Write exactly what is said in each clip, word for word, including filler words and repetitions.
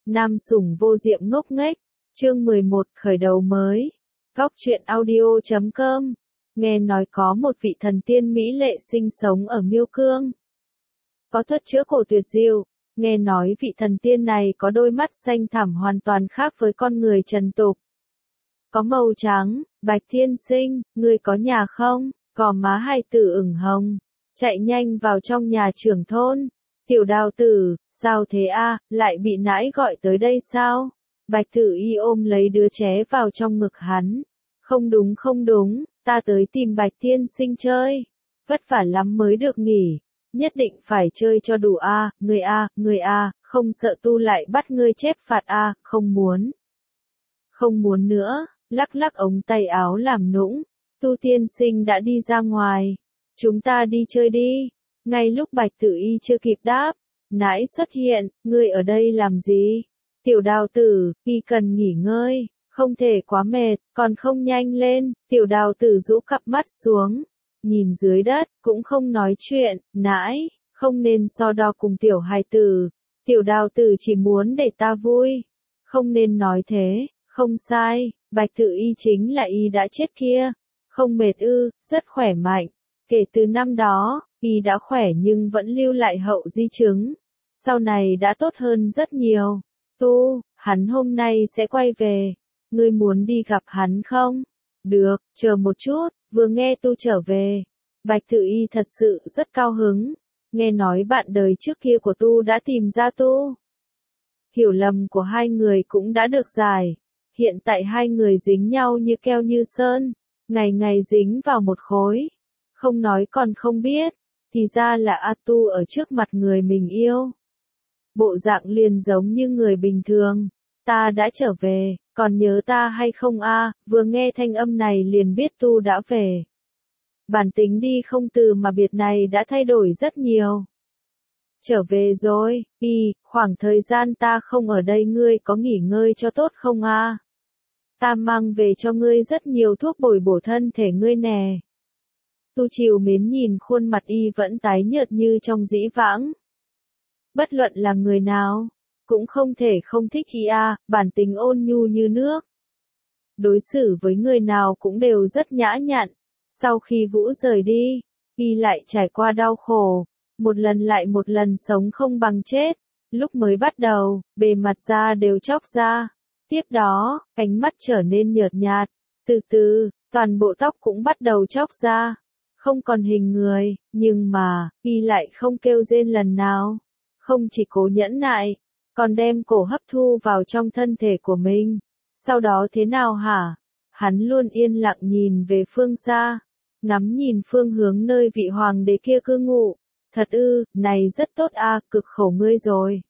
Nam sủng vô diệm ngốc nghếch, chương mười một khởi đầu mới. Góc truyện audio chấm com. Nghe nói có một vị thần tiên mỹ lệ sinh sống ở Miêu Cương. Có thuật chữa cổ tuyệt diệu, nghe nói vị thần tiên này có đôi mắt xanh thẳm hoàn toàn khác với con người trần tục. Có màu trắng, Bạch Thiên Sinh, ngươi có nhà không? Gò má hai tử ửng hồng, chạy nhanh vào trong nhà trưởng thôn. Tiểu Đào tử, sao thế a, lại bị nãi gọi tới đây sao? Bạch Tử Y ôm lấy đứa trẻ vào trong ngực hắn. Không đúng không đúng, ta tới tìm Bạch Tiên Sinh chơi. Vất vả lắm mới được nghỉ. Nhất định phải chơi cho đủ a, người a, người a, không sợ tu lại bắt ngươi chép phạt a, không muốn. Không muốn nữa, lắc lắc ống tay áo làm nũng. Tu Tiên Sinh đã đi ra ngoài. Chúng ta đi chơi đi. Ngay lúc Bạch Tử Y chưa kịp đáp, nãi xuất hiện, ngươi ở đây làm gì? Tiểu Đào tử, y cần nghỉ ngơi, không thể quá mệt, còn không nhanh lên. Tiểu Đào tử rũ cặp mắt xuống, nhìn dưới đất, cũng không nói chuyện. Nãi, không nên so đo cùng tiểu hài tử. Tiểu Đào tử chỉ muốn để ta vui. Không nên nói thế, không sai, Bạch Tử Y chính là y đã chết kia. Không mệt ư, rất khỏe mạnh. Kể từ năm đó, y đã khỏe nhưng vẫn lưu lại hậu di chứng. Sau này đã tốt hơn rất nhiều. Tu, hắn hôm nay sẽ quay về. Ngươi muốn đi gặp hắn không? Được, chờ một chút, vừa nghe Tu trở về. Bạch Tử Y thật sự rất cao hứng. Nghe nói bạn đời trước kia của Tu đã tìm ra Tu. Hiểu lầm của hai người cũng đã được giải. Hiện tại hai người dính nhau như keo như sơn. Ngày ngày dính vào một khối. Không nói còn không biết, thì ra là A Tu ở trước mặt người mình yêu. Bộ dạng liền giống như người bình thường. Ta đã trở về, còn nhớ ta hay không a? Vừa nghe thanh âm này liền biết Tu đã về. Bản tính đi không từ mà biệt này đã thay đổi rất nhiều. Trở về rồi, y, khoảng thời gian ta không ở đây ngươi có nghỉ ngơi cho tốt không a? Ta mang về cho ngươi rất nhiều thuốc bồi bổ thân thể ngươi nè. Tu Chiều mến nhìn khuôn mặt y vẫn tái nhợt như trong dĩ vãng. Bất luận là người nào, cũng không thể không thích y a, bản tính ôn nhu như nước. Đối xử với người nào cũng đều rất nhã nhặn. Sau khi Vũ rời đi, y lại trải qua đau khổ, một lần lại một lần sống không bằng chết. Lúc mới bắt đầu, bề mặt da đều chóc ra. Tiếp đó, ánh mắt trở nên nhợt nhạt. Từ từ, toàn bộ tóc cũng bắt đầu chóc ra. Không còn hình người, nhưng mà, y lại không kêu rên lần nào. Không chỉ cố nhẫn nại, còn đem cổ hấp thu vào trong thân thể của mình. Sau đó thế nào hả? Hắn luôn yên lặng nhìn về phương xa, ngắm nhìn phương hướng nơi vị hoàng đế kia cư ngụ. Thật ư, này rất tốt a, cực khổ ngươi rồi.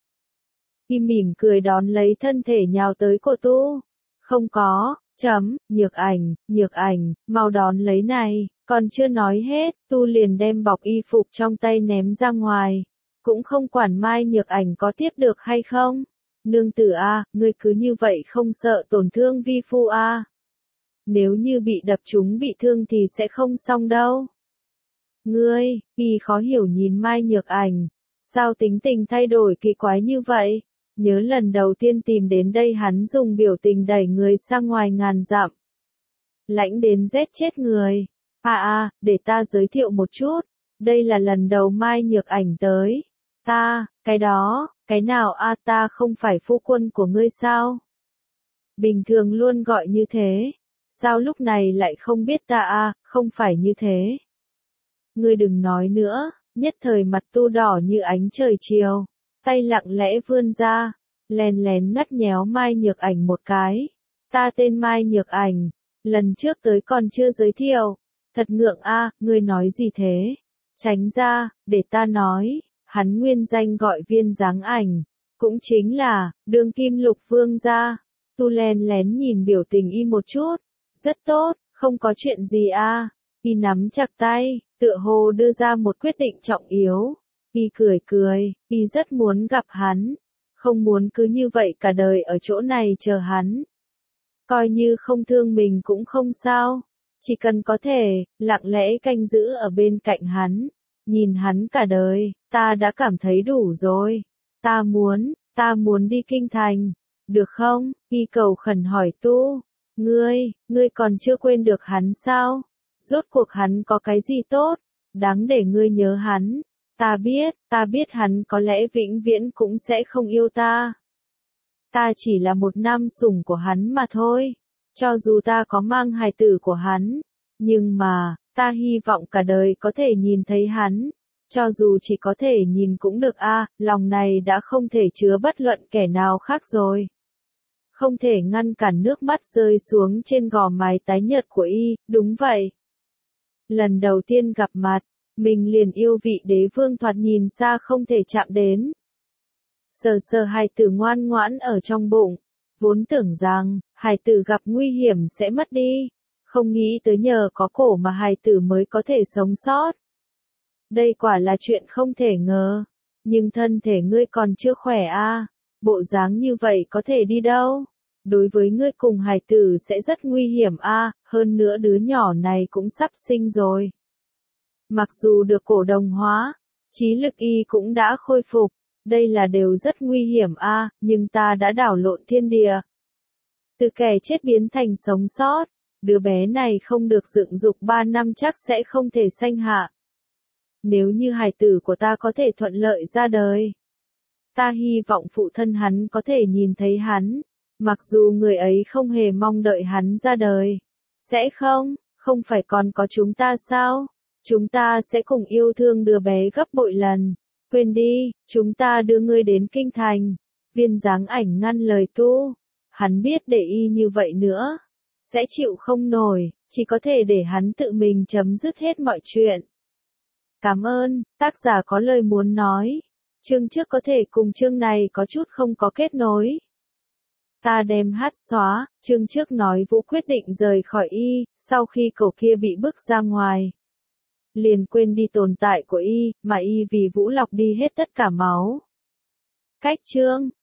Y mỉm cười đón lấy thân thể nhào tới của Tu. Không có, chấm, Nhược Ảnh, Nhược Ảnh, mau đón lấy này. Còn chưa nói hết, Tu liền đem bọc y phục trong tay ném ra ngoài. Cũng không quản Mai Nhược Ảnh có tiếp được hay không. Nương tử a, ngươi cứ như vậy không sợ tổn thương vi phu a? Nếu như bị đập trúng bị thương thì sẽ không xong đâu. Ngươi, y khó hiểu nhìn Mai Nhược Ảnh. Sao tính tình thay đổi kỳ quái như vậy? Nhớ lần đầu tiên tìm đến đây hắn dùng biểu tình đẩy người sang ngoài ngàn dặm. Lãnh đến rét chết người. À à, để ta giới thiệu một chút. Đây là lần đầu Mai Nhược Ảnh tới. Ta, cái đó, cái nào a, ta không phải phu quân của ngươi sao? Bình thường luôn gọi như thế. Sao lúc này lại không biết ta a, không phải như thế. Ngươi đừng nói nữa, nhất thời mặt Tu đỏ như ánh trời chiều. Tay lặng lẽ vươn ra, lén lén ngắt nhéo Mai Nhược Ảnh một cái. Ta tên Mai Nhược Ảnh, lần trước tới còn chưa giới thiệu. Thật ngượng a, ngươi nói gì thế? Tránh ra, để ta nói, hắn nguyên danh gọi Viên Dáng Ảnh, cũng chính là, đương kim lục vương gia. Tu lén lén nhìn biểu tình y một chút, rất tốt, không có chuyện gì a. Y nắm chặt tay, tựa hồ đưa ra một quyết định trọng yếu. Y cười cười, y rất muốn gặp hắn, không muốn cứ như vậy cả đời ở chỗ này chờ hắn. Coi như không thương mình cũng không sao. Chỉ cần có thể, lặng lẽ canh giữ ở bên cạnh hắn, nhìn hắn cả đời, ta đã cảm thấy đủ rồi. Ta muốn, Ta muốn đi kinh thành. Được không? Y cầu khẩn hỏi tu. Ngươi, ngươi còn chưa quên được hắn sao? Rốt cuộc hắn có cái gì tốt? Đáng để ngươi nhớ hắn. Ta biết, ta biết hắn có lẽ vĩnh viễn cũng sẽ không yêu ta. Ta chỉ là một nam sủng của hắn mà thôi. Cho dù ta có mang hài tử của hắn. Nhưng mà, ta hy vọng cả đời có thể nhìn thấy hắn. Cho dù chỉ có thể nhìn cũng được a, à, lòng này đã không thể chứa bất luận kẻ nào khác rồi. Không thể ngăn cản nước mắt rơi xuống trên gò má tái nhợt của y, đúng vậy. Lần đầu tiên gặp mặt, mình liền yêu vị đế vương thoạt nhìn xa không thể chạm đến. Sờ sờ hài tử ngoan ngoãn ở trong bụng, vốn tưởng rằng, hài tử gặp nguy hiểm sẽ mất đi, không nghĩ tới nhờ có cổ mà hài tử mới có thể sống sót. Đây quả là chuyện không thể ngờ, nhưng thân thể ngươi còn chưa khỏe a, à? Bộ dáng như vậy có thể đi đâu? Đối với ngươi cùng hài tử sẽ rất nguy hiểm a, à? Hơn nữa đứa nhỏ này cũng sắp sinh rồi. Mặc dù được cổ đồng hóa, trí lực y cũng đã khôi phục, đây là đều rất nguy hiểm a, à? Nhưng ta đã đảo lộn thiên địa. Từ kẻ chết biến thành sống sót, đứa bé này không được dựng dục ba năm chắc sẽ không thể sanh hạ. Nếu như hài tử của ta có thể thuận lợi ra đời, ta hy vọng phụ thân hắn có thể nhìn thấy hắn, mặc dù người ấy không hề mong đợi hắn ra đời. Sẽ không, không phải còn có chúng ta sao? Chúng ta sẽ cùng yêu thương đứa bé gấp bội lần. Quên đi, chúng ta đưa ngươi đến kinh thành. Viên dáng ảnh ngăn lời tu. Hắn biết để y như vậy nữa, sẽ chịu không nổi, chỉ có thể để hắn tự mình chấm dứt hết mọi chuyện. Cảm ơn, tác giả có lời muốn nói. Chương trước có thể cùng chương này có chút không có kết nối. Ta đem hát xóa, chương trước nói Vũ quyết định rời khỏi y, sau khi cậu kia bị bức ra ngoài. Liền quên đi tồn tại của y, mà y vì Vũ lọc đi hết tất cả máu. Cách chương,